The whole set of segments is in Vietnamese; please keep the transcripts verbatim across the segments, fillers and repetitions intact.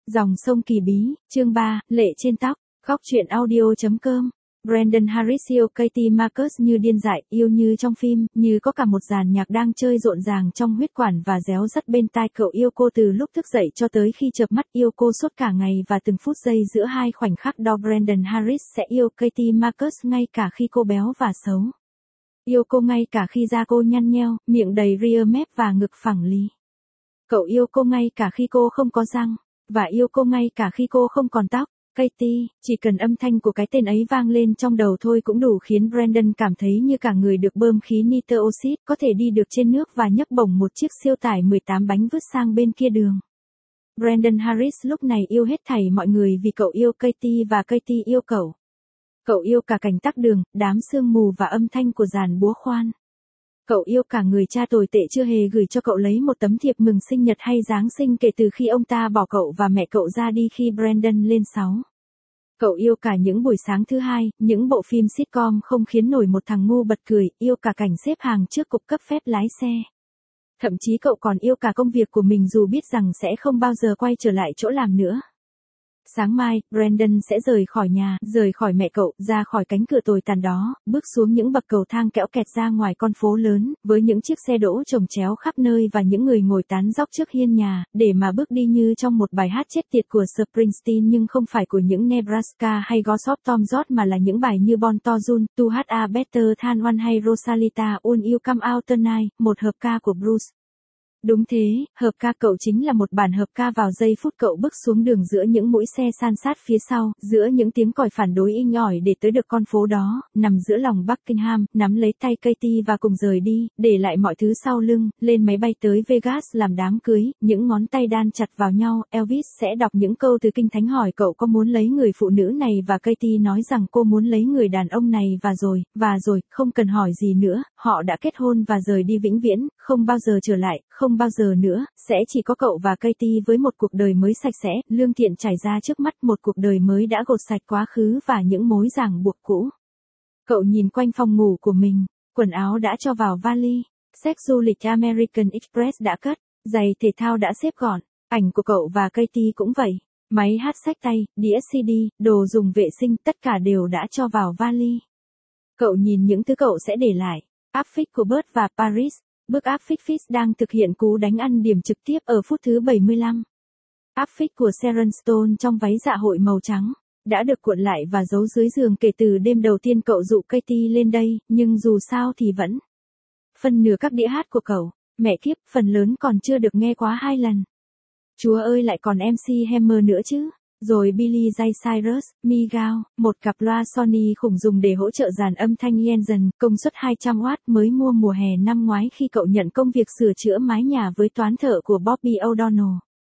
Dòng sông Kỳ Bí, chương ba, Lệ trên tóc, góc truyện audio.com. Brendan Harris yêu Katie Marcus như điên dại, yêu như trong phim, như có cả một dàn nhạc đang chơi rộn ràng trong huyết quản và réo rắt bên tai. Cậu yêu cô từ lúc thức dậy cho tới khi chợp mắt, yêu cô suốt cả ngày và từng phút giây giữa hai khoảnh khắc đó. Brendan Harris sẽ yêu Katie Marcus ngay cả khi cô béo và xấu. Yêu cô ngay cả khi da cô nhăn nheo, miệng đầy ria mép và ngực phẳng lì. Cậu yêu cô ngay cả khi cô không có răng, và yêu cô ngay cả khi cô không còn tóc. Katie, chỉ cần âm thanh của cái tên ấy vang lên trong đầu thôi cũng đủ khiến Brendan cảm thấy như cả người được bơm khí nitơ oxit, có thể đi được trên nước và nhấc bổng một chiếc siêu tải mười tám bánh vứt sang bên kia đường. Brendan Harris lúc này yêu hết thảy mọi người vì cậu yêu Katie và Katie yêu cậu. Cậu yêu cả cảnh tắc đường, đám sương mù và âm thanh của dàn búa khoan. Cậu yêu cả người cha tồi tệ chưa hề gửi cho cậu lấy một tấm thiệp mừng sinh nhật hay Giáng sinh kể từ khi ông ta bỏ cậu và mẹ cậu ra đi khi Brendan lên sáu. Cậu yêu cả những buổi sáng thứ hai, những bộ phim sitcom không khiến nổi một thằng ngu bật cười, yêu cả cảnh xếp hàng trước cục cấp phép lái xe. Thậm chí cậu còn yêu cả công việc của mình dù biết rằng sẽ không bao giờ quay trở lại chỗ làm nữa. Sáng mai, Brendan sẽ rời khỏi nhà, rời khỏi mẹ cậu, ra khỏi cánh cửa tồi tàn đó, bước xuống những bậc cầu thang kẽo kẹt ra ngoài con phố lớn, với những chiếc xe đỗ chồng chéo khắp nơi và những người ngồi tán dóc trước hiên nhà, để mà bước đi như trong một bài hát chết tiệt của Springsteen nhưng không phải của những Nebraska hay Gossip Tom George mà là những bài như Born to Run, To Hát A Better Than One hay Rosalita Will You Come Out Tonight, một hợp ca của Bruce. Đúng thế, hợp ca cậu chính là một bản hợp ca vào giây phút cậu bước xuống đường giữa những mũi xe san sát phía sau, giữa những tiếng còi phản đối inh ỏi để tới được con phố đó, nằm giữa lòng Buckingham, nắm lấy tay Katie và cùng rời đi, để lại mọi thứ sau lưng, lên máy bay tới Vegas làm đám cưới, những ngón tay đan chặt vào nhau. Elvis sẽ đọc những câu từ Kinh Thánh hỏi cậu có muốn lấy người phụ nữ này và Katie nói rằng cô muốn lấy người đàn ông này và rồi, và rồi, không cần hỏi gì nữa, họ đã kết hôn và rời đi vĩnh viễn, không bao giờ trở lại, không bao giờ nữa, sẽ chỉ có cậu và Katie với một cuộc đời mới sạch sẽ, lương thiện trải ra trước mắt, một cuộc đời mới đã gột sạch quá khứ và những mối ràng buộc cũ. Cậu nhìn quanh phòng ngủ của mình, quần áo đã cho vào vali, séc du lịch American Express đã cất, giày thể thao đã xếp gọn, ảnh của cậu và Katie cũng vậy, máy hát xách tay, đĩa xê đê, đồ dùng vệ sinh, tất cả đều đã cho vào vali. Cậu nhìn những thứ cậu sẽ để lại, áp phích của Bert và Paris. Bước áp phích Fitz đang thực hiện cú đánh ăn điểm trực tiếp ở phút thứ bảy mươi lăm. Áp phích của Sharon Stone trong váy dạ hội màu trắng, đã được cuộn lại và giấu dưới giường kể từ đêm đầu tiên cậu dụ Katie lên đây, nhưng dù sao thì vẫn. Phần nửa các đĩa hát của cậu, mẹ kiếp, phần lớn còn chưa được nghe quá hai lần. Chúa ơi lại còn em xê Hammer nữa chứ. Rồi Billy Ray Cyrus, Migao, một cặp loa Sony khủng dùng để hỗ trợ dàn âm thanh Jensen, công suất hai trăm oát mới mua mùa hè năm ngoái khi cậu nhận công việc sửa chữa mái nhà với toán thợ của Bobby O'Donnell.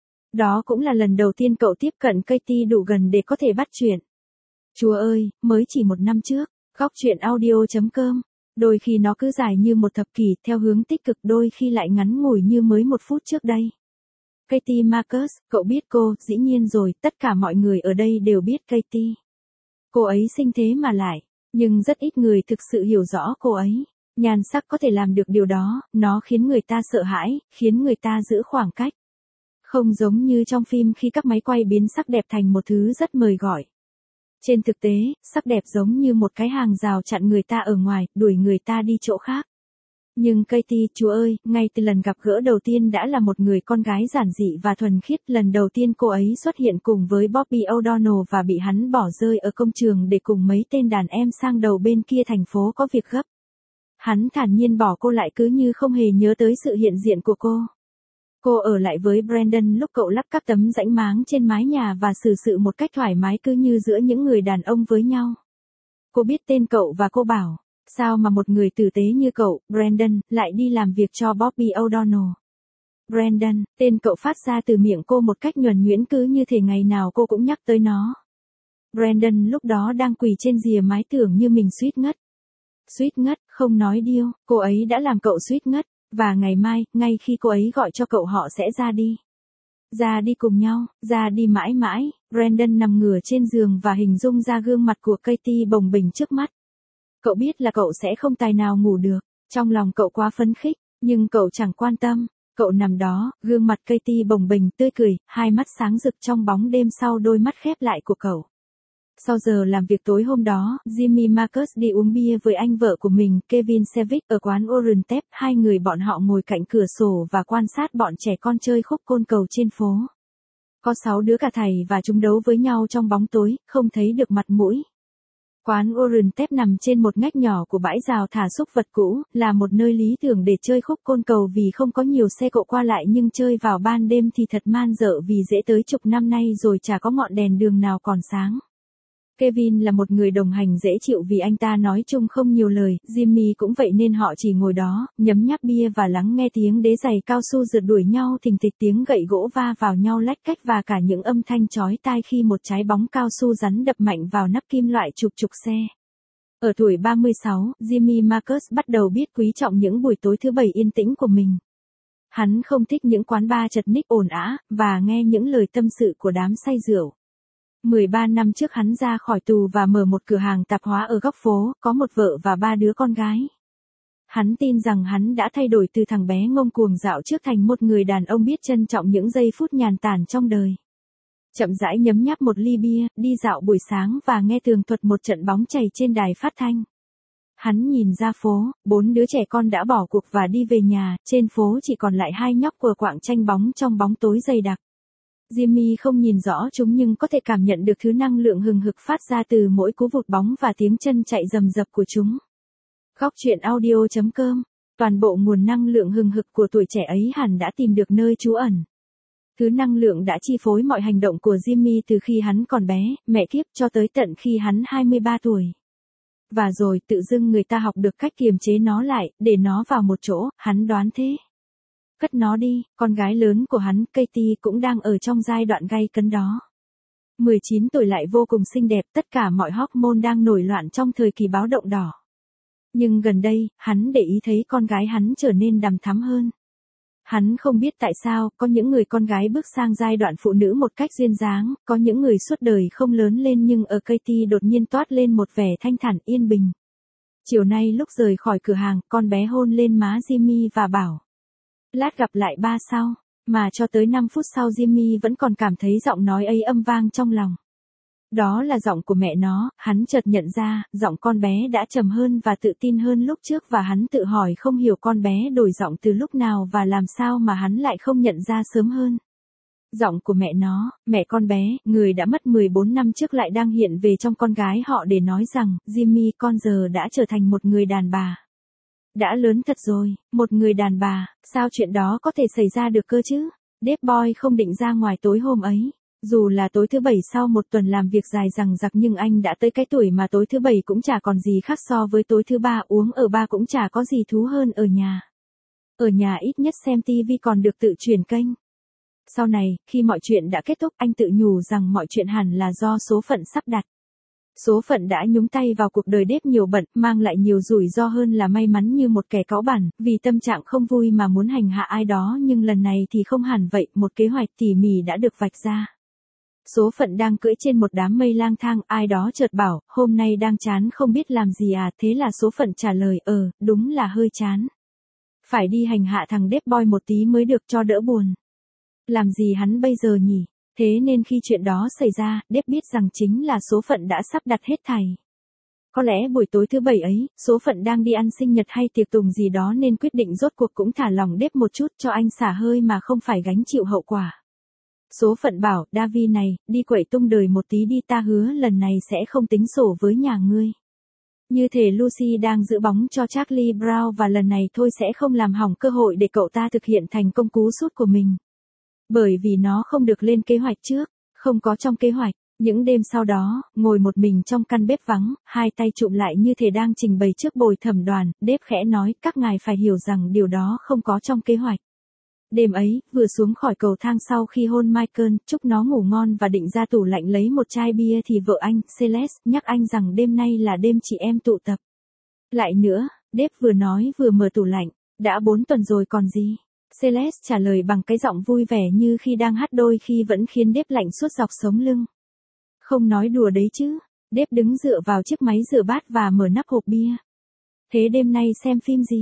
Đó cũng là lần đầu tiên cậu tiếp cận Katie đủ gần để có thể bắt chuyện. Chúa ơi, mới chỉ một năm trước, góc truyện audio.com. Đôi khi nó cứ dài như một thập kỷ theo hướng tích cực, đôi khi lại ngắn ngủi như mới một phút trước đây. Katie Marcus, cậu biết cô, dĩ nhiên rồi, tất cả mọi người ở đây đều biết Katie. Cô ấy xinh thế mà lại, nhưng rất ít người thực sự hiểu rõ cô ấy. Nhan sắc có thể làm được điều đó, nó khiến người ta sợ hãi, khiến người ta giữ khoảng cách. Không giống như trong phim khi các máy quay biến sắc đẹp thành một thứ rất mời gọi. Trên thực tế, sắc đẹp giống như một cái hàng rào chặn người ta ở ngoài, đuổi người ta đi chỗ khác. Nhưng Katie, Chúa ơi, ngay từ lần gặp gỡ đầu tiên đã là một người con gái giản dị và thuần khiết. Lần đầu tiên cô ấy xuất hiện cùng với Bobby O'Donnell và bị hắn bỏ rơi ở công trường để cùng mấy tên đàn em sang đầu bên kia thành phố có việc gấp. Hắn thản nhiên bỏ cô lại cứ như không hề nhớ tới sự hiện diện của cô. Cô ở lại với Brendan lúc cậu lắp các tấm rãnh máng trên mái nhà và xử sự một cách thoải mái cứ như giữa những người đàn ông với nhau. Cô biết tên cậu và cô bảo, sao mà một người tử tế như cậu, Brendan, lại đi làm việc cho Bobby O'Donnell. Brendan, tên cậu phát ra từ miệng cô một cách nhuần nhuyễn cứ như thể ngày nào cô cũng nhắc tới nó. Brendan lúc đó đang quỳ trên rìa mái tưởng như mình suýt ngất. Suýt ngất, không nói điêu, cô ấy đã làm cậu suýt ngất, và ngày mai, ngay khi cô ấy gọi cho cậu họ sẽ ra đi. Ra đi cùng nhau, ra đi mãi mãi. Brendan nằm ngửa trên giường và hình dung ra gương mặt của Katie bồng bềnh trước mắt. Cậu biết là cậu sẽ không tài nào ngủ được, trong lòng cậu quá phấn khích, nhưng cậu chẳng quan tâm. Cậu nằm đó, gương mặt Katie bồng bềnh tươi cười, hai mắt sáng rực trong bóng đêm sau đôi mắt khép lại của cậu. Sau giờ làm việc tối hôm đó, Jimmy Marcus đi uống bia với anh vợ của mình, Kevin Savick ở quán Orientep. Hai người bọn họ ngồi cạnh cửa sổ và quan sát bọn trẻ con chơi khúc côn cầu trên phố. Có sáu đứa cả thầy và chúng đấu với nhau trong bóng tối, không thấy được mặt mũi. Quán Orientep nằm trên một ngách nhỏ của bãi rào thả súc vật cũ, là một nơi lý tưởng để chơi khúc côn cầu vì không có nhiều xe cộ qua lại, nhưng chơi vào ban đêm thì thật man dợ vì dễ tới chục năm nay rồi chả có ngọn đèn đường nào còn sáng. Kevin là một người đồng hành dễ chịu vì anh ta nói chung không nhiều lời, Jimmy cũng vậy nên họ chỉ ngồi đó, nhấm nháp bia và lắng nghe tiếng đế giày cao su rượt đuổi nhau thình thịch, tiếng gậy gỗ va vào nhau lách cách và cả những âm thanh chói tai khi một trái bóng cao su rắn đập mạnh vào nắp kim loại chụp chụp xe. Ở tuổi ba mươi sáu, Jimmy Marcus bắt đầu biết quý trọng những buổi tối thứ bảy yên tĩnh của mình. Hắn không thích những quán bar chật ních ồn ào và nghe những lời tâm sự của đám say rượu. mười ba năm trước hắn ra khỏi tù và mở một cửa hàng tạp hóa ở góc phố, có một vợ và ba đứa con gái. Hắn tin rằng hắn đã thay đổi từ thằng bé ngông cuồng dạo trước thành một người đàn ông biết trân trọng những giây phút nhàn tản trong đời. Chậm rãi nhấm nháp một ly bia, đi dạo buổi sáng và nghe tường thuật một trận bóng chày trên đài phát thanh. Hắn nhìn ra phố, bốn đứa trẻ con đã bỏ cuộc và đi về nhà, trên phố chỉ còn lại hai nhóc quờ quạng tranh bóng trong bóng tối dày đặc. Jimmy không nhìn rõ chúng nhưng có thể cảm nhận được thứ năng lượng hừng hực phát ra từ mỗi cú vụt bóng và tiếng chân chạy rầm rập của chúng. Góc truyện audio chấm com, toàn bộ nguồn năng lượng hừng hực của tuổi trẻ ấy hẳn đã tìm được nơi trú ẩn. Thứ năng lượng đã chi phối mọi hành động của Jimmy từ khi hắn còn bé, mẹ kiếp, cho tới tận khi hắn hai mươi ba tuổi. Và rồi tự dưng người ta học được cách kiềm chế nó lại, để nó vào một chỗ, hắn đoán thế. Cất nó đi, con gái lớn của hắn, Katie, cũng đang ở trong giai đoạn gay cấn đó. mười chín tuổi lại vô cùng xinh đẹp, tất cả mọi hormone đang nổi loạn trong thời kỳ báo động đỏ. Nhưng gần đây, hắn để ý thấy con gái hắn trở nên đằm thắm hơn. Hắn không biết tại sao, có những người con gái bước sang giai đoạn phụ nữ một cách duyên dáng, có những người suốt đời không lớn lên, nhưng ở Katie đột nhiên toát lên một vẻ thanh thản yên bình. Chiều nay lúc rời khỏi cửa hàng, con bé hôn lên má Jimmy và bảo: lát gặp lại ba sau, mà cho tới năm phút sau Jimmy vẫn còn cảm thấy giọng nói ấy âm vang trong lòng. Đó là giọng của mẹ nó, hắn chợt nhận ra, giọng con bé đã trầm hơn và tự tin hơn lúc trước và hắn tự hỏi không hiểu con bé đổi giọng từ lúc nào và làm sao mà hắn lại không nhận ra sớm hơn. Giọng của mẹ nó, mẹ con bé, người đã mất mười bốn năm trước lại đang hiện về trong con gái họ để nói rằng, Jimmy, con giờ đã trở thành một người đàn bà. Đã lớn thật rồi, một người đàn bà, sao chuyện đó có thể xảy ra được cơ chứ? Dave Boy không định ra ngoài tối hôm ấy. Dù là tối thứ bảy sau một tuần làm việc dài dằng dặc nhưng anh đã tới cái tuổi mà tối thứ bảy cũng chả còn gì khác so với tối thứ ba, uống ở bar cũng chả có gì thú hơn ở nhà. Ở nhà ít nhất xem tivi còn được tự chuyển kênh. Sau này, khi mọi chuyện đã kết thúc, anh tự nhủ rằng mọi chuyện hẳn là do số phận sắp đặt. Số phận đã nhúng tay vào cuộc đời Dave nhiều bận, mang lại nhiều rủi ro hơn là may mắn như một kẻ cáu bẳn, vì tâm trạng không vui mà muốn hành hạ ai đó, nhưng lần này thì không hẳn vậy, một kế hoạch tỉ mỉ đã được vạch ra. Số phận đang cưỡi trên một đám mây lang thang, ai đó chợt bảo, hôm nay đang chán không biết làm gì à, thế là số phận trả lời, ờ, đúng là hơi chán. Phải đi hành hạ thằng Dave Boy một tí mới được cho đỡ buồn. Làm gì hắn bây giờ nhỉ? Thế nên khi chuyện đó xảy ra, Dave biết rằng chính là số phận đã sắp đặt hết thảy. Có lẽ buổi tối thứ bảy ấy, số phận đang đi ăn sinh nhật hay tiệc tùng gì đó nên quyết định rốt cuộc cũng thả lỏng Dave một chút cho anh xả hơi mà không phải gánh chịu hậu quả. Số phận bảo, Davi này, đi quậy tung đời một tí đi, ta hứa lần này sẽ không tính sổ với nhà ngươi. Như thể Lucy đang giữ bóng cho Charlie Brown và lần này thôi sẽ không làm hỏng cơ hội để cậu ta thực hiện thành công cú sút của mình. Bởi vì nó không được lên kế hoạch trước, không có trong kế hoạch. Những đêm sau đó, ngồi một mình trong căn bếp vắng, hai tay chụm lại như thể đang trình bày trước bồi thẩm đoàn, Dave khẽ nói, các ngài phải hiểu rằng điều đó không có trong kế hoạch. Đêm ấy, vừa xuống khỏi cầu thang sau khi hôn Michael, chúc nó ngủ ngon và định ra tủ lạnh lấy một chai bia thì vợ anh, Celeste, nhắc anh rằng đêm nay là đêm chị em tụ tập. Lại nữa, Dave vừa nói vừa mở tủ lạnh, đã bốn tuần rồi còn gì. Celeste trả lời bằng cái giọng vui vẻ như khi đang hát, đôi khi vẫn khiến Dave lạnh suốt dọc sống lưng. Không nói đùa đấy chứ. Dave đứng dựa vào chiếc máy rửa bát và mở nắp hộp bia. Thế đêm nay xem phim gì?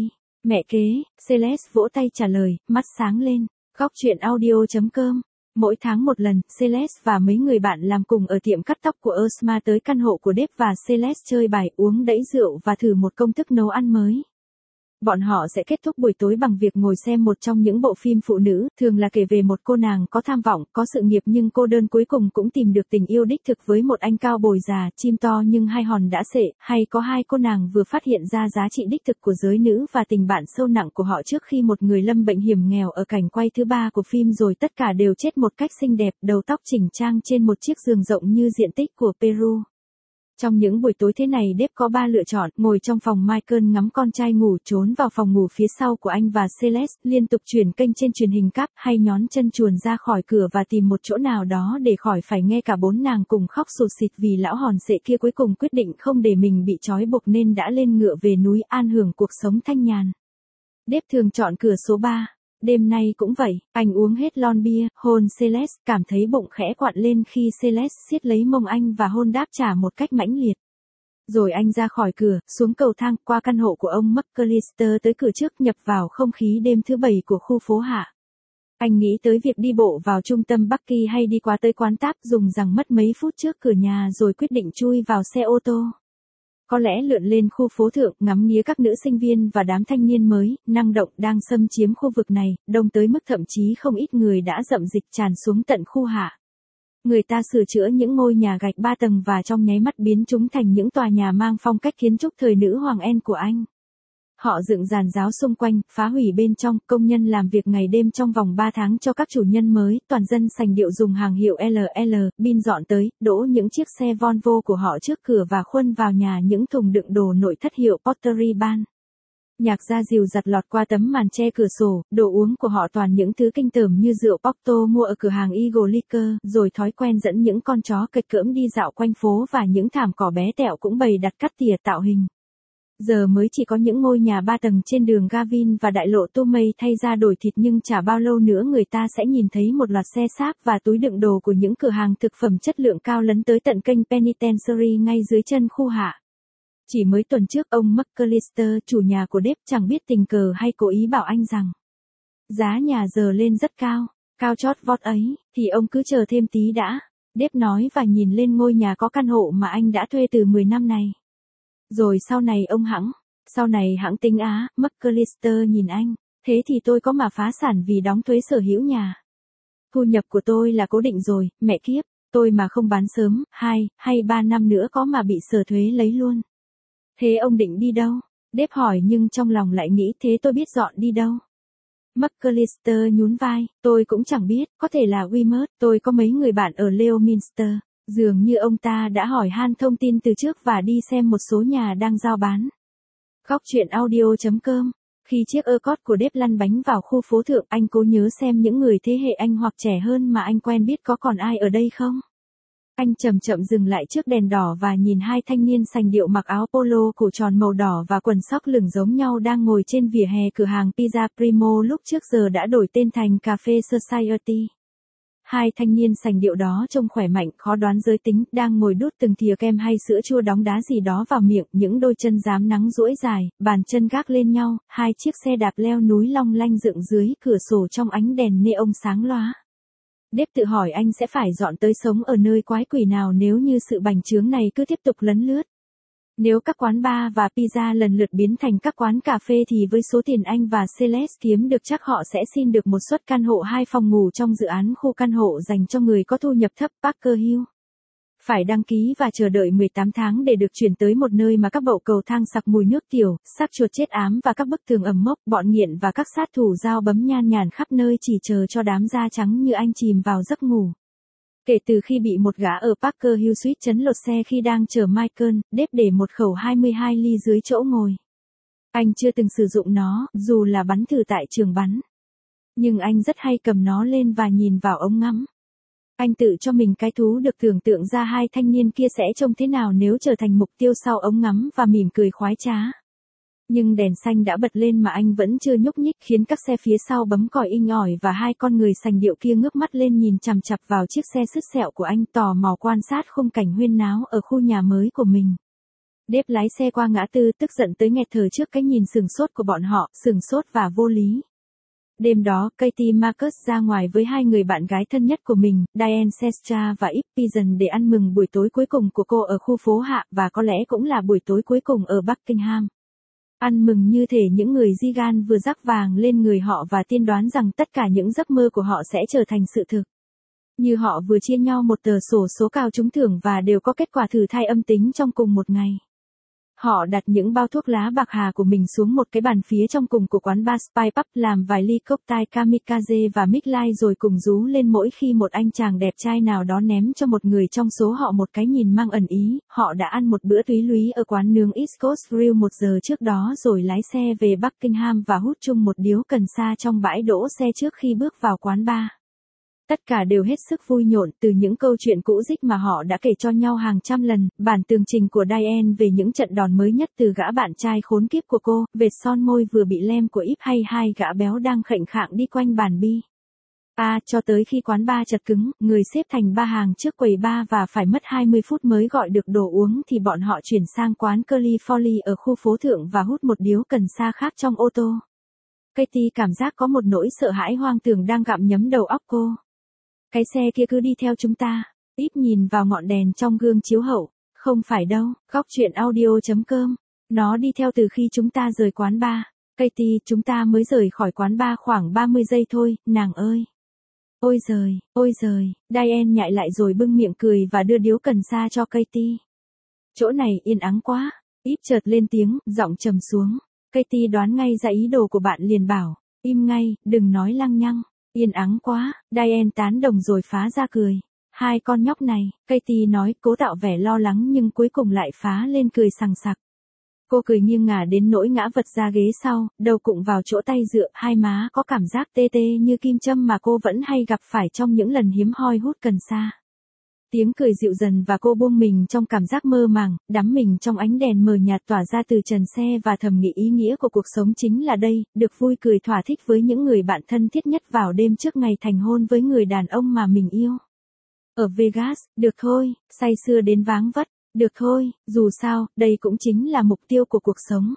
Mẹ kế, Celeste vỗ tay trả lời, mắt sáng lên. Góc truyện audio chấm com. Mỗi tháng một lần, Celeste và mấy người bạn làm cùng ở tiệm cắt tóc của Osma tới căn hộ của Dave và Celeste chơi bài, uống đẫy rượu và thử một công thức nấu ăn mới. Bọn họ sẽ kết thúc buổi tối bằng việc ngồi xem một trong những bộ phim phụ nữ, thường là kể về một cô nàng có tham vọng, có sự nghiệp nhưng cô đơn cuối cùng cũng tìm được tình yêu đích thực với một anh cao bồi già, chim to nhưng hai hòn đã sệ, hay có hai cô nàng vừa phát hiện ra giá trị đích thực của giới nữ và tình bạn sâu nặng của họ trước khi một người lâm bệnh hiểm nghèo ở cảnh quay thứ ba của phim rồi tất cả đều chết một cách xinh đẹp, đầu tóc chỉnh trang trên một chiếc giường rộng như diện tích của Peru. Trong những buổi tối thế này Dave có ba lựa chọn, ngồi trong phòng Michael ngắm con trai ngủ, trốn vào phòng ngủ phía sau của anh và Celeste, liên tục chuyển kênh trên truyền hình cáp, hay nhón chân chuồn ra khỏi cửa và tìm một chỗ nào đó để khỏi phải nghe cả bốn nàng cùng khóc sụt sịt vì lão hòn sệ kia cuối cùng quyết định không để mình bị trói buộc nên đã lên ngựa về núi an hưởng cuộc sống thanh nhàn. Dave thường chọn cửa số ba. Đêm nay cũng vậy, anh uống hết lon bia, hôn Celeste, cảm thấy bụng khẽ quặn lên khi Celeste siết lấy mông anh và hôn đáp trả một cách mãnh liệt. Rồi anh ra khỏi cửa, xuống cầu thang, qua căn hộ của ông McAllister tới cửa trước, nhập vào không khí đêm thứ bảy của khu phố hạ. Anh nghĩ tới việc đi bộ vào trung tâm Bucky hay đi qua tới quán táp, dùng rằng mất mấy phút trước cửa nhà rồi quyết định chui vào xe ô tô. Có lẽ lượn lên khu phố thượng, ngắm nghía các nữ sinh viên và đám thanh niên mới, năng động đang xâm chiếm khu vực này, đông tới mức thậm chí không ít người đã dậm dịch tràn xuống tận khu hạ. Người ta sửa chữa những ngôi nhà gạch ba tầng và trong nháy mắt biến chúng thành những tòa nhà mang phong cách kiến trúc thời nữ hoàng En của Anh. Họ dựng giàn giáo xung quanh, phá hủy bên trong, công nhân làm việc ngày đêm trong vòng ba tháng cho các chủ nhân mới, toàn dân sành điệu dùng hàng hiệu lờ lờ, bin dọn tới, đỗ những chiếc xe Volvo của họ trước cửa và khuân vào nhà những thùng đựng đồ nội thất hiệu Pottery Barn. Nhạc ra dìu giặt lọt qua tấm màn che cửa sổ, đồ uống của họ toàn những thứ kinh tởm như rượu Porto mua ở cửa hàng Eagle Liquor, rồi thói quen dẫn những con chó kịch cỡm đi dạo quanh phố và những thảm cỏ bé tẹo cũng bày đặt cắt tỉa tạo hình. Giờ mới chỉ có những ngôi nhà ba tầng trên đường Gavin và đại lộ Tomei thay ra đổi thịt nhưng chả bao lâu nữa người ta sẽ nhìn thấy một loạt xe sáp và túi đựng đồ của những cửa hàng thực phẩm chất lượng cao lấn tới tận kênh Penitentiary ngay dưới chân khu hạ. Chỉ mới tuần trước ông McAllister, chủ nhà của Dave, chẳng biết tình cờ hay cố ý bảo anh rằng giá nhà giờ lên rất cao, cao chót vót ấy, thì ông cứ chờ thêm tí đã. Dave nói và nhìn lên ngôi nhà có căn hộ mà anh đã thuê từ mười năm này. Rồi sau này ông hãng, sau này hãng tính á, McAllister nhìn anh, thế thì tôi có mà phá sản vì đóng thuế sở hữu nhà. Thu nhập của tôi là cố định rồi, mẹ kiếp, tôi mà không bán sớm, hai, hay ba năm nữa có mà bị sở thuế lấy luôn. Thế ông định đi đâu? Dave hỏi nhưng trong lòng lại nghĩ thế tôi biết dọn đi đâu. McAllister nhún vai, tôi cũng chẳng biết, có thể là Weymouth, tôi có mấy người bạn ở Leominster. Dường như ông ta đã hỏi han thông tin từ trước và đi xem một số nhà đang giao bán. Góc truyện audio chấm com. Khi chiếc Escort của Dave lăn bánh vào khu phố thượng, anh cố nhớ xem những người thế hệ anh hoặc trẻ hơn mà anh quen biết có còn ai ở đây không. Anh chậm chậm dừng lại trước đèn đỏ và nhìn hai thanh niên sành điệu mặc áo polo cổ tròn màu đỏ và quần sóc lửng giống nhau đang ngồi trên vỉa hè cửa hàng Pizza Primo lúc trước giờ đã đổi tên thành Cafe Society. Hai thanh niên sành điệu đó trông khỏe mạnh, khó đoán giới tính, đang ngồi đút từng thìa kem hay sữa chua đóng đá gì đó vào miệng, những đôi chân rám nắng duỗi dài, bàn chân gác lên nhau, hai chiếc xe đạp leo núi long lanh dựng dưới cửa sổ trong ánh đèn neon sáng lóa. Dave tự hỏi anh sẽ phải dọn tới sống ở nơi quái quỷ nào nếu như sự bành trướng này cứ tiếp tục lấn lướt. Nếu các quán bar và pizza lần lượt biến thành các quán cà phê thì với số tiền anh và Celeste kiếm được chắc họ sẽ xin được một suất căn hộ hai phòng ngủ trong dự án khu căn hộ dành cho người có thu nhập thấp Parker Hill. Phải đăng ký và chờ đợi mười tám tháng để được chuyển tới một nơi mà các bậu cầu thang sặc mùi nước tiểu, xác chuột chết ám và các bức tường ẩm mốc, bọn nghiện và các sát thủ dao bấm nhan nhản khắp nơi chỉ chờ cho đám da trắng như anh chìm vào giấc ngủ. Kể từ khi bị một gã ở Parker Hill suýt chấn lột xe khi đang chở Michael, Dave để một khẩu hai mươi hai ly dưới chỗ ngồi. Anh chưa từng sử dụng nó, dù là bắn thử tại trường bắn. Nhưng anh rất hay cầm nó lên và nhìn vào ống ngắm. Anh tự cho mình cái thú được tưởng tượng ra hai thanh niên kia sẽ trông thế nào nếu trở thành mục tiêu sau ống ngắm và mỉm cười khoái trá. Nhưng đèn xanh đã bật lên mà anh vẫn chưa nhúc nhích khiến các xe phía sau bấm còi inh ỏi và hai con người sành điệu kia ngước mắt lên nhìn chằm chằm vào chiếc xe sứt sẹo của anh tò mò quan sát khung cảnh huyên náo ở khu nhà mới của mình. Dave lái xe qua ngã tư tức giận tới nghẹt thở trước cái nhìn sừng sốt của bọn họ, sừng sốt và vô lý. Đêm đó, Katie Marcus ra ngoài với hai người bạn gái thân nhất của mình, Diane Sestra và Ip Pigeon để ăn mừng buổi tối cuối cùng của cô ở khu phố hạ và có lẽ cũng là buổi tối cuối cùng ở Buckingham. Ăn mừng như thể những người di gan vừa rắc vàng lên người họ và tiên đoán rằng tất cả những giấc mơ của họ sẽ trở thành sự thực. Như họ vừa chia nhau một tờ sổ số cao trúng thưởng và đều có kết quả thử thai âm tính trong cùng một ngày. Họ đặt những bao thuốc lá bạc hà của mình xuống một cái bàn phía trong cùng của quán bar Spy Pub, làm vài ly cocktail kamikaze và mid-light rồi cùng rú lên mỗi khi một anh chàng đẹp trai nào đó ném cho một người trong số họ một cái nhìn mang ẩn ý. Họ đã ăn một bữa túy lúy ở quán nướng East Coast Grill một giờ trước đó rồi lái xe về Buckingham và hút chung một điếu cần sa trong bãi đỗ xe trước khi bước vào quán bar. Tất cả đều hết sức vui nhộn, từ những câu chuyện cũ dích mà họ đã kể cho nhau hàng trăm lần, bản tường trình của Diane về những trận đòn mới nhất từ gã bạn trai khốn kiếp của cô, vệt son môi vừa bị lem của Ip hay hai gã béo đang khệnh khạng đi quanh bàn bi. À, cho tới khi quán bar chật cứng, người xếp thành ba hàng trước quầy bar và phải mất hai mươi phút mới gọi được đồ uống thì bọn họ chuyển sang quán Curly Folly ở khu phố thượng và hút một điếu cần sa khác trong ô tô. Katie cảm giác có một nỗi sợ hãi hoang tưởng đang gặm nhấm đầu óc cô. Cái xe kia cứ đi theo chúng ta. Ip nhìn vào ngọn đèn trong gương chiếu hậu. Không phải đâu, góc chuyện audio.com. Nó đi theo từ khi chúng ta rời quán bar. Katie, chúng ta mới rời khỏi quán bar khoảng ba mươi giây thôi, nàng ơi. Ôi giời, ôi giời, Diane nhại lại rồi bưng miệng cười và đưa điếu cần sa cho Katie. Chỗ này yên ắng quá. Ip chợt lên tiếng, giọng trầm xuống. Katie đoán ngay ra ý đồ của bạn liền bảo. Im ngay, đừng nói lăng nhăng. Yên ắng quá, Diane tán đồng rồi phá ra cười. Hai con nhóc này, Katie nói, cố tạo vẻ lo lắng nhưng cuối cùng lại phá lên cười sằng sặc. Cô cười nghiêng ngả đến nỗi ngã vật ra ghế sau, đầu cụng vào chỗ tay dựa, hai má có cảm giác tê tê như kim châm mà cô vẫn hay gặp phải trong những lần hiếm hoi hút cần sa. Tiếng cười dịu dần và cô buông mình trong cảm giác mơ màng, đắm mình trong ánh đèn mờ nhạt tỏa ra từ trần xe và thầm nghĩ ý nghĩa của cuộc sống chính là đây, được vui cười thỏa thích với những người bạn thân thiết nhất vào đêm trước ngày thành hôn với người đàn ông mà mình yêu. Ở Vegas, được thôi, say sưa đến váng vất, được thôi, dù sao, đây cũng chính là mục tiêu của cuộc sống.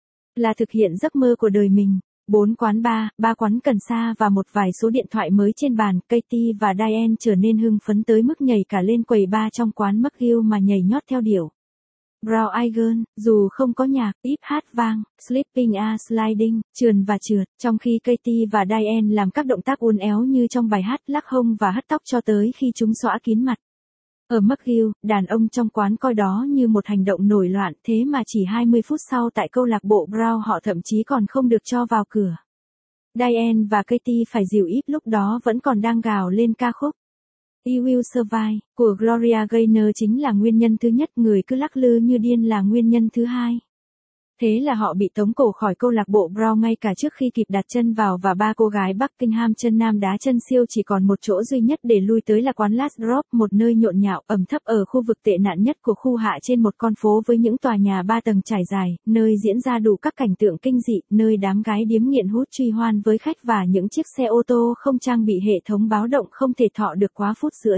Là thực hiện giấc mơ của đời mình. Bốn quán bar, ba quán cần sa và một vài số điện thoại mới trên bàn, Katie và Diane trở nên hưng phấn tới mức nhảy cả lên quầy bar trong quán McGill mà nhảy nhót theo điệu. Brown Eyed Girl, dù không có nhạc, Ip hát vang, Slipping a Sliding, trườn và trượt, trong khi Katie và Diane làm các động tác uốn éo như trong bài hát lắc hông và hất tóc cho tới khi chúng xõa kín mặt. Ở McGill, đàn ông trong quán coi đó như một hành động nổi loạn, thế mà chỉ hai mươi phút sau tại câu lạc bộ Brown họ thậm chí còn không được cho vào cửa. Diane và Katie phải dìu Ip lúc đó vẫn còn đang gào lên ca khúc You Will Survive của Gloria Gaynor chính là nguyên nhân thứ nhất, người cứ lắc lư như điên là nguyên nhân thứ hai. Thế là họ bị tống cổ khỏi câu lạc bộ Brown ngay cả trước khi kịp đặt chân vào và ba cô gái Buckingham chân nam đá chân siêu chỉ còn một chỗ duy nhất để lui tới là quán Last Drop, một nơi nhộn nhạo ẩm thấp ở khu vực tệ nạn nhất của khu hạ trên một con phố với những tòa nhà ba tầng trải dài, nơi diễn ra đủ các cảnh tượng kinh dị, nơi đám gái điếm nghiện hút truy hoan với khách và những chiếc xe ô tô không trang bị hệ thống báo động không thể thọ được quá phút rưỡi.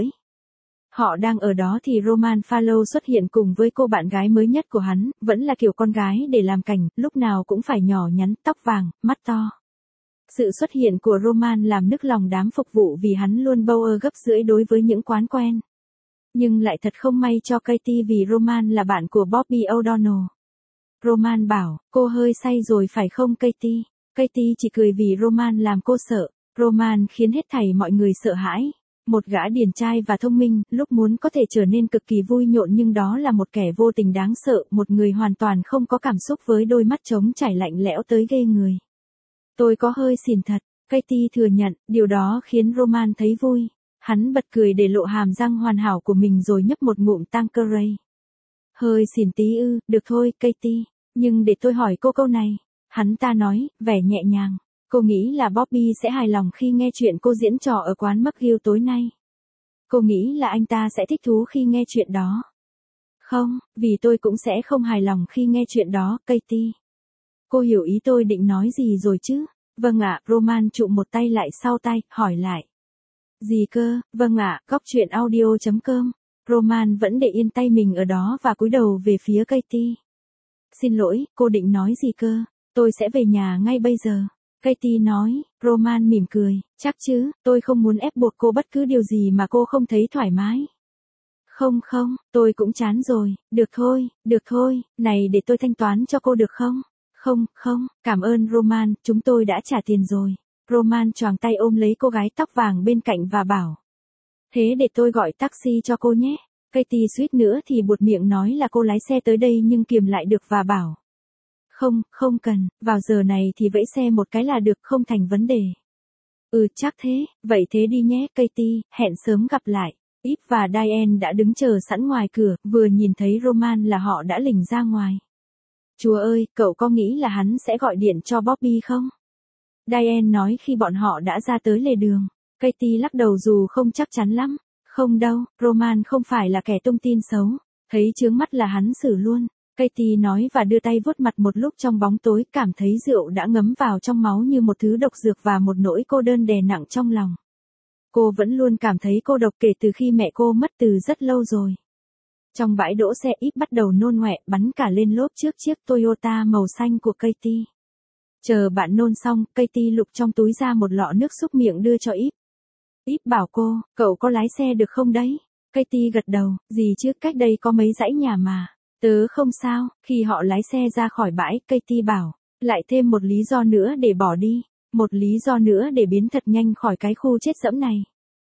Họ đang ở đó thì Roman Farlow xuất hiện cùng với cô bạn gái mới nhất của hắn, vẫn là kiểu con gái để làm cảnh, lúc nào cũng phải nhỏ nhắn, tóc vàng, mắt to. Sự xuất hiện của Roman làm nức lòng đám phục vụ vì hắn luôn power gấp rưỡi đối với những quán quen. Nhưng lại thật không may cho Katie vì Roman là bạn của Bobby O'Donnell. Roman bảo, cô hơi say rồi phải không Katie? Katie chỉ cười vì Roman làm cô sợ. Roman khiến hết thảy mọi người sợ hãi. Một gã điển trai và thông minh, lúc muốn có thể trở nên cực kỳ vui nhộn nhưng đó là một kẻ vô tình đáng sợ, một người hoàn toàn không có cảm xúc với đôi mắt trống trải lạnh lẽo tới ghê người. Tôi có hơi xỉn thật, Katie thừa nhận, điều đó khiến Roman thấy vui. Hắn bật cười để lộ hàm răng hoàn hảo của mình rồi nhấp một ngụm Tanqueray. Hơi xỉn tí ư, được thôi, Katie, nhưng để tôi hỏi cô câu này. Hắn ta nói, vẻ nhẹ nhàng. Cô nghĩ là Bobby sẽ hài lòng khi nghe chuyện cô diễn trò ở quán McGill tối nay. Cô nghĩ là anh ta sẽ thích thú khi nghe chuyện đó. Không, vì tôi cũng sẽ không hài lòng khi nghe chuyện đó, Katie. Cô hiểu ý tôi định nói gì rồi chứ? Vâng ạ, Roman trụm một tay lại sau tay, hỏi lại. Gì cơ, vâng ạ, góc chuyện audio.com. Roman vẫn để yên tay mình ở đó và cúi đầu về phía Katie. xin lỗi, cô định nói gì cơ? Tôi sẽ về nhà ngay bây giờ. Katie nói. Roman mỉm cười. Chắc chứ, tôi không muốn ép buộc cô bất cứ điều gì mà cô không thấy thoải mái. Không không, tôi cũng chán rồi. Được thôi, được thôi, này để tôi thanh toán cho cô được không? Không, không, cảm ơn Roman, chúng tôi đã trả tiền rồi. Roman choàng tay ôm lấy cô gái tóc vàng bên cạnh và bảo. Thế để tôi gọi taxi cho cô nhé. Katie suýt nữa thì buột miệng nói là cô lái xe tới đây nhưng kiềm lại được và bảo. Không, không cần, vào giờ này thì vẫy xe một cái là được, không thành vấn đề. Ừ chắc thế, vậy thế đi nhé Katie, hẹn sớm gặp lại. Eve và Diane đã đứng chờ sẵn ngoài cửa, vừa nhìn thấy Roman là họ đã lỉnh ra ngoài. Chúa ơi, cậu có nghĩ là hắn sẽ gọi điện cho Bobby không? Diane nói khi bọn họ đã ra tới lề đường. Katie lắc đầu dù không chắc chắn lắm. Không đâu, Roman không phải là kẻ tung tin xấu. Thấy chướng mắt là hắn xử luôn. Katie nói và đưa tay vuốt mặt một lúc trong bóng tối, cảm thấy rượu đã ngấm vào trong máu như một thứ độc dược và một nỗi cô đơn đè nặng trong lòng. Cô vẫn luôn cảm thấy cô độc kể từ khi mẹ cô mất từ rất lâu rồi. Trong bãi đỗ xe, Eve bắt đầu nôn ọe bắn cả lên lốp trước chiếc Toyota màu xanh của Katie. Chờ bạn nôn xong, Katie lục trong túi ra một lọ nước súc miệng đưa cho Eve. Eve bảo cô, cậu có lái xe được không đấy? Katie gật đầu, gì chứ, cách đây có mấy dãy nhà mà. Tớ không sao. Khi họ lái xe ra khỏi bãi, Katie bảo, lại thêm một lý do nữa để bỏ đi. Một lý do nữa để biến thật nhanh khỏi cái khu chết dẫm này.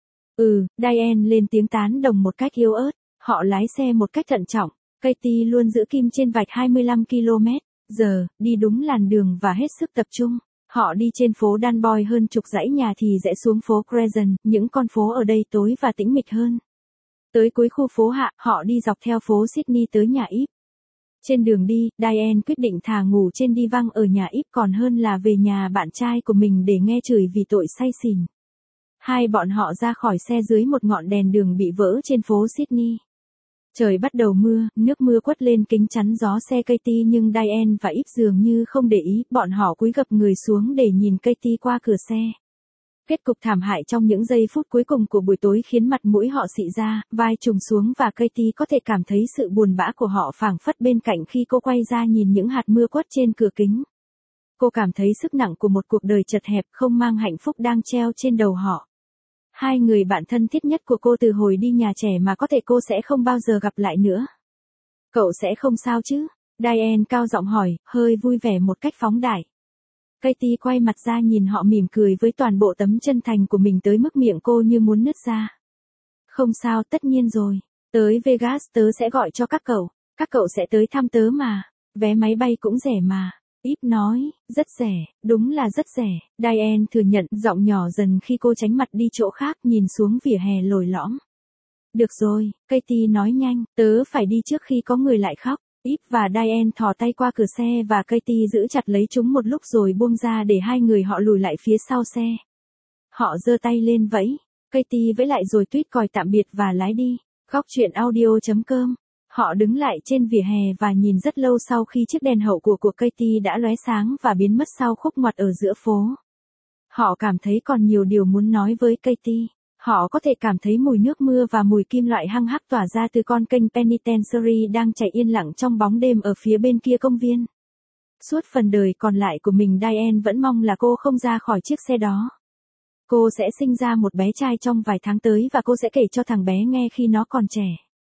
Ừ, Diane lên tiếng tán đồng một cách yếu ớt. Họ lái xe một cách thận trọng. Katie luôn giữ kim trên vạch hai mươi lăm ki lô mét giờ, đi đúng làn đường và hết sức tập trung. Họ đi trên phố Danboy hơn chục dãy nhà thì rẽ xuống phố Crescent, những con phố ở đây tối và tĩnh mịch hơn. Tới cuối khu phố hạ, họ đi dọc theo phố Sydney tới nhà Eve. Trên đường đi, Diane quyết định thà ngủ trên đi văng ở nhà Eve còn hơn là về nhà bạn trai của mình để nghe chửi vì tội say xỉn. Hai bọn họ ra khỏi xe dưới một ngọn đèn đường bị vỡ trên phố Sydney. Trời bắt đầu mưa, nước mưa quất lên kính chắn gió xe Katie nhưng Diane và Eve dường như không để ý, bọn họ cúi gập người xuống để nhìn Katie qua cửa xe. Kết cục thảm hại trong những giây phút cuối cùng của buổi tối khiến mặt mũi họ xị ra, vai trùng xuống và Katie có thể cảm thấy sự buồn bã của họ phảng phất bên cạnh khi cô quay ra nhìn những hạt mưa quất trên cửa kính. Cô cảm thấy sức nặng của một cuộc đời chật hẹp không mang hạnh phúc đang treo trên đầu họ. Hai người bạn thân thiết nhất của cô từ hồi đi nhà trẻ mà có thể cô sẽ không bao giờ gặp lại nữa. Cậu sẽ không sao chứ? Diane cao giọng hỏi, hơi vui vẻ một cách phóng đại. Katie quay mặt ra nhìn họ mỉm cười với toàn bộ tấm chân thành của mình tới mức miệng cô như muốn nứt ra. Không sao, tất nhiên rồi. Tới Vegas tớ sẽ gọi cho các cậu. Các cậu sẽ tới thăm tớ mà. Vé máy bay cũng rẻ mà. Eve nói, rất rẻ, đúng là rất rẻ. Diane thừa nhận, giọng nhỏ dần khi cô tránh mặt đi chỗ khác nhìn xuống vỉa hè lồi lõm. Được rồi, Katie nói nhanh, tớ phải đi trước khi có người lại khóc. Eve và Diane thò tay qua cửa xe và Katie giữ chặt lấy chúng một lúc rồi buông ra để hai người họ lùi lại phía sau xe. Họ giơ tay lên vẫy. Katie vẫy lại rồi tuýt còi tạm biệt và lái đi. Góc truyện audio chấm com. Họ đứng lại trên vỉa hè và nhìn rất lâu sau khi chiếc đèn hậu của của Katie đã lóe sáng và biến mất sau khúc ngoặt ở giữa phố. Họ cảm thấy còn nhiều điều muốn nói với Katie. Họ có thể cảm thấy mùi nước mưa và mùi kim loại hăng hắc tỏa ra từ con kênh Penitentiary đang chảy yên lặng trong bóng đêm ở phía bên kia công viên. Suốt phần đời còn lại của mình Diane vẫn mong là cô không ra khỏi chiếc xe đó. Cô sẽ sinh ra một bé trai trong vài tháng tới và cô sẽ kể cho thằng bé nghe khi nó còn trẻ.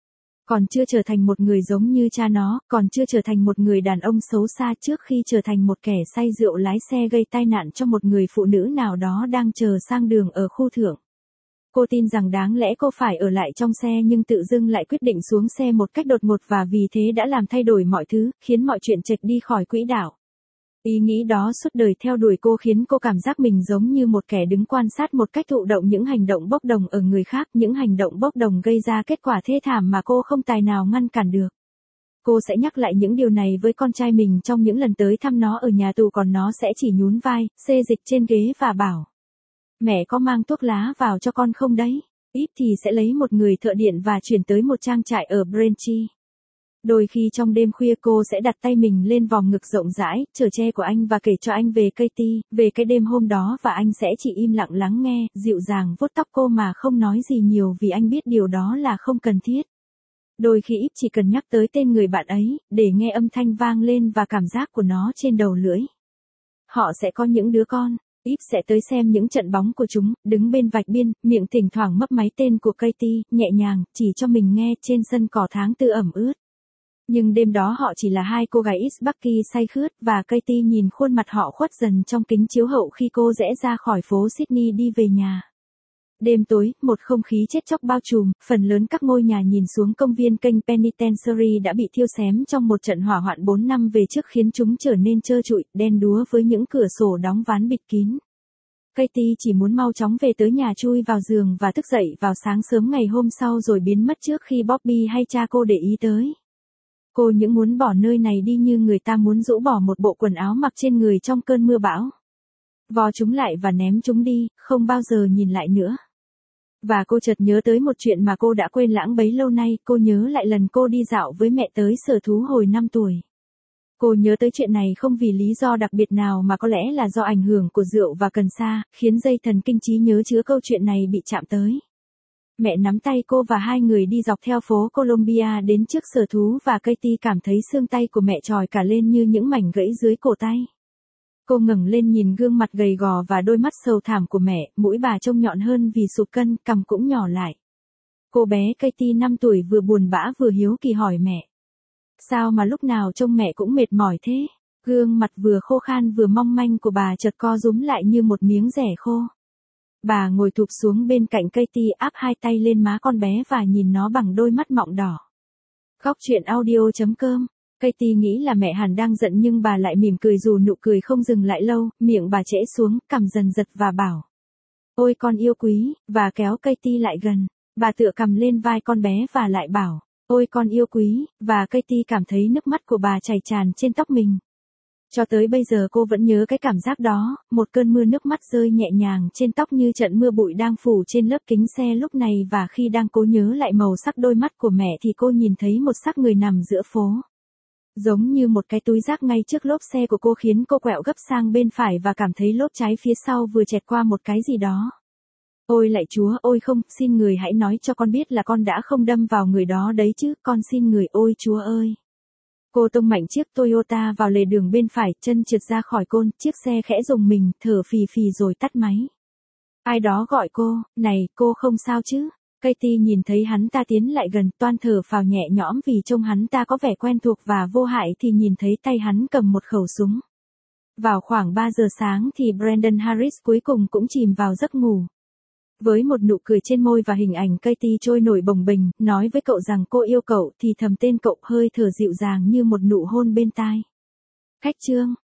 Còn chưa trở thành một người giống như cha nó, còn chưa trở thành một người đàn ông xấu xa trước khi trở thành một kẻ say rượu lái xe gây tai nạn cho một người phụ nữ nào đó đang chờ sang đường ở khu thượng. Cô tin rằng đáng lẽ cô phải ở lại trong xe nhưng tự dưng lại quyết định xuống xe một cách đột ngột và vì thế đã làm thay đổi mọi thứ, khiến mọi chuyện chệch đi khỏi quỹ đạo. Ý nghĩ đó suốt đời theo đuổi cô khiến cô cảm giác mình giống như một kẻ đứng quan sát một cách thụ động những hành động bốc đồng ở người khác, những hành động bốc đồng gây ra kết quả thê thảm mà cô không tài nào ngăn cản được. Cô sẽ nhắc lại những điều này với con trai mình trong những lần tới thăm nó ở nhà tù còn nó sẽ chỉ nhún vai, xê dịch trên ghế và bảo. Mẹ có mang thuốc lá vào cho con không đấy? Ít thì sẽ lấy một người thợ điện và chuyển tới một trang trại ở Braintree. Đôi khi trong đêm khuya cô sẽ đặt tay mình lên vòng ngực rộng rãi, chở che của anh và kể cho anh về Katie, về cái đêm hôm đó và anh sẽ chỉ im lặng lắng nghe, dịu dàng vuốt tóc cô mà không nói gì nhiều vì anh biết điều đó là không cần thiết. Đôi khi Yves chỉ cần nhắc tới tên người bạn ấy, để nghe âm thanh vang lên và cảm giác của nó trên đầu lưỡi. Họ sẽ có những đứa con, Yves sẽ tới xem những trận bóng của chúng, đứng bên vạch biên, miệng thỉnh thoảng mấp máy tên của Katie, nhẹ nhàng, chỉ cho mình nghe trên sân cỏ tháng tư ẩm ướt. Nhưng đêm đó họ chỉ là hai cô gái East Bucky say khướt và Katie nhìn khuôn mặt họ khuất dần trong kính chiếu hậu khi cô rẽ ra khỏi phố Sydney đi về nhà. Đêm tối, một không khí chết chóc bao trùm, phần lớn các ngôi nhà nhìn xuống công viên kênh Penitentiary đã bị thiêu xém trong một trận hỏa hoạn bốn năm về trước khiến chúng trở nên trơ trụi, đen đúa với những cửa sổ đóng ván bịt kín. Katie chỉ muốn mau chóng về tới nhà chui vào giường và thức dậy vào sáng sớm ngày hôm sau rồi biến mất trước khi Bobby hay cha cô để ý tới. Cô những muốn bỏ nơi này đi như người ta muốn rũ bỏ một bộ quần áo mặc trên người trong cơn mưa bão. Vò chúng lại và ném chúng đi, không bao giờ nhìn lại nữa. Và cô chợt nhớ tới một chuyện mà cô đã quên lãng bấy lâu nay, cô nhớ lại lần cô đi dạo với mẹ tới sở thú hồi năm tuổi. Cô nhớ tới chuyện này không vì lý do đặc biệt nào mà có lẽ là do ảnh hưởng của rượu và cần sa, khiến dây thần kinh trí nhớ chứa câu chuyện này bị chạm tới. Mẹ nắm tay cô và hai người đi dọc theo phố Columbia đến trước sở thú và Katie cảm thấy xương tay của mẹ tròi cả lên như những mảnh gãy dưới cổ tay. Cô ngẩng lên nhìn gương mặt gầy gò và đôi mắt sầu thảm của mẹ, mũi bà trông nhọn hơn vì sụt cân, cằm cũng nhỏ lại. Cô bé Katie năm tuổi vừa buồn bã vừa hiếu kỳ hỏi mẹ. Sao mà lúc nào trông mẹ cũng mệt mỏi thế? Gương mặt vừa khô khan vừa mong manh của bà chợt co rúm lại như một miếng dẻ khô. Bà ngồi thụp xuống bên cạnh Katie áp hai tay lên má con bé và nhìn nó bằng đôi mắt mọng đỏ. Góc truyện audio chấm com. Katie nghĩ là mẹ hẳn đang giận nhưng bà lại mỉm cười dù nụ cười không dừng lại lâu, miệng bà trễ xuống, cằm dần giật và bảo. Ôi con yêu quý, và kéo Katie lại gần. Bà tựa cằm lên vai con bé và lại bảo. Ôi con yêu quý, và Katie cảm thấy nước mắt của bà chảy tràn trên tóc mình. Cho tới bây giờ cô vẫn nhớ cái cảm giác đó, một cơn mưa nước mắt rơi nhẹ nhàng trên tóc như trận mưa bụi đang phủ trên lớp kính xe lúc này và khi đang cố nhớ lại màu sắc đôi mắt của mẹ thì cô nhìn thấy một xác người nằm giữa phố. Giống như một cái túi rác ngay trước lốp xe của cô khiến cô quẹo gấp sang bên phải và cảm thấy lốp trái phía sau vừa chẹt qua một cái gì đó. Ôi lạy Chúa, ôi không, xin người hãy nói cho con biết là con đã không đâm vào người đó đấy chứ, con xin người, ôi Chúa ơi. Cô tông mạnh chiếc Toyota vào lề đường bên phải, chân trượt ra khỏi côn, chiếc xe khẽ rùng mình, thở phì phì rồi tắt máy. Ai đó gọi cô, này, cô không sao chứ? Katie nhìn thấy hắn ta tiến lại gần, toan thở phào nhẹ nhõm vì trông hắn ta có vẻ quen thuộc và vô hại thì nhìn thấy tay hắn cầm một khẩu súng. Vào khoảng ba giờ sáng thì Brendan Harris cuối cùng cũng chìm vào giấc ngủ. Với một nụ cười trên môi và hình ảnh Katie trôi nổi bồng bềnh, nói với cậu rằng cô yêu cậu thì thầm tên cậu hơi thở dịu dàng như một nụ hôn bên tai. Khách chương